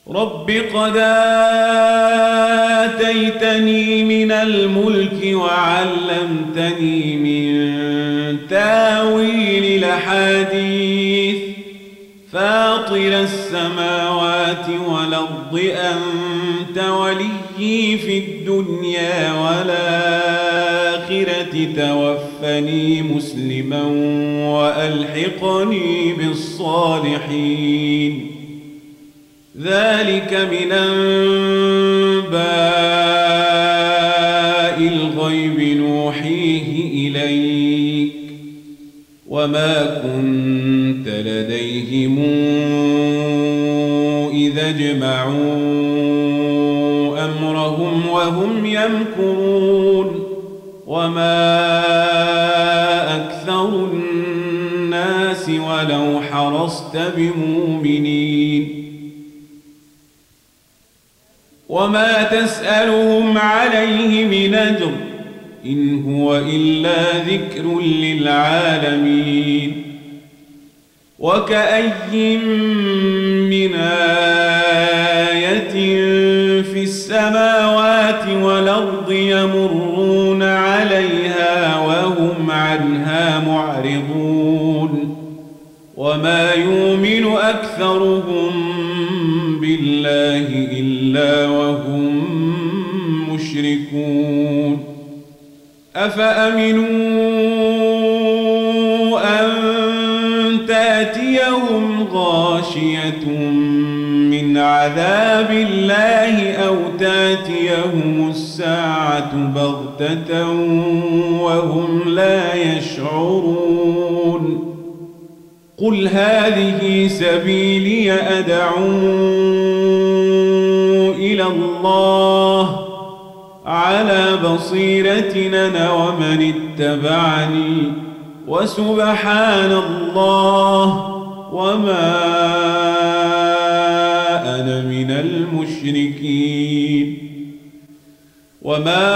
رب قد آتيتني من الملك وعلمتني من تاويل الأحاديث فاطر السماوات والأرض أنت وليي في الدنيا والآخرة توفني مسلما وألحقني بالصالحين ذلك من أنباء الغيب نوحيه إليك وما كنت لديهم إذا اجمعوا أمرهم وهم يمكرون وما أكثر الناس ولو حرصت بمؤمنين وما تسألهم عليه من أجر إن هو إلا ذكر للعالمين وكأي من آية في السماوات والأرض يمرون عليها وهم عنها معرضون وما يؤمن أكثرهم بالله إلا وهم مشركون أفأمنوا أن تأتيهم غاشية من عذاب الله أو تأتيهم الساعة بغتة وهم لا يشعرون قل هذه سبيلي أدعو إلى الله على بصيرة أنا ومن اتبعني وسبحان الله وما أنا من المشركين وما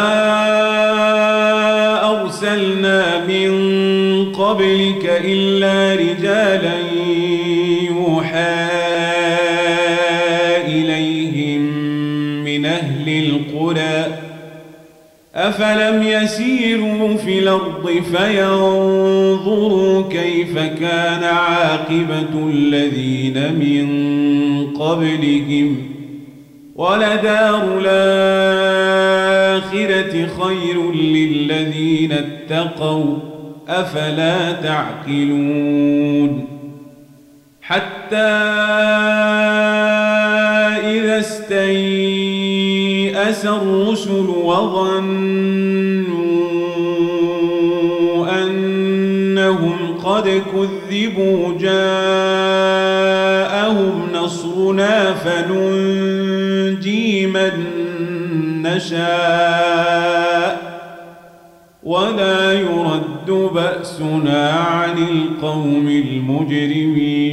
أرسلنا من قبلك إلا رجالا يوحى إليهم من أهل القرى أفلم يسيروا في الأرض فينظروا كيف كان عاقبة الذين من قبلهم ولدار الآخرة خير للذين اتقوا أفلا تعقلون حتى إذا استيأس الرسل وظنوا أنهم قد كذبوا جاءهم نصرنا فننجي من نشاء ولا يرد بأسنا عن القوم المجرمين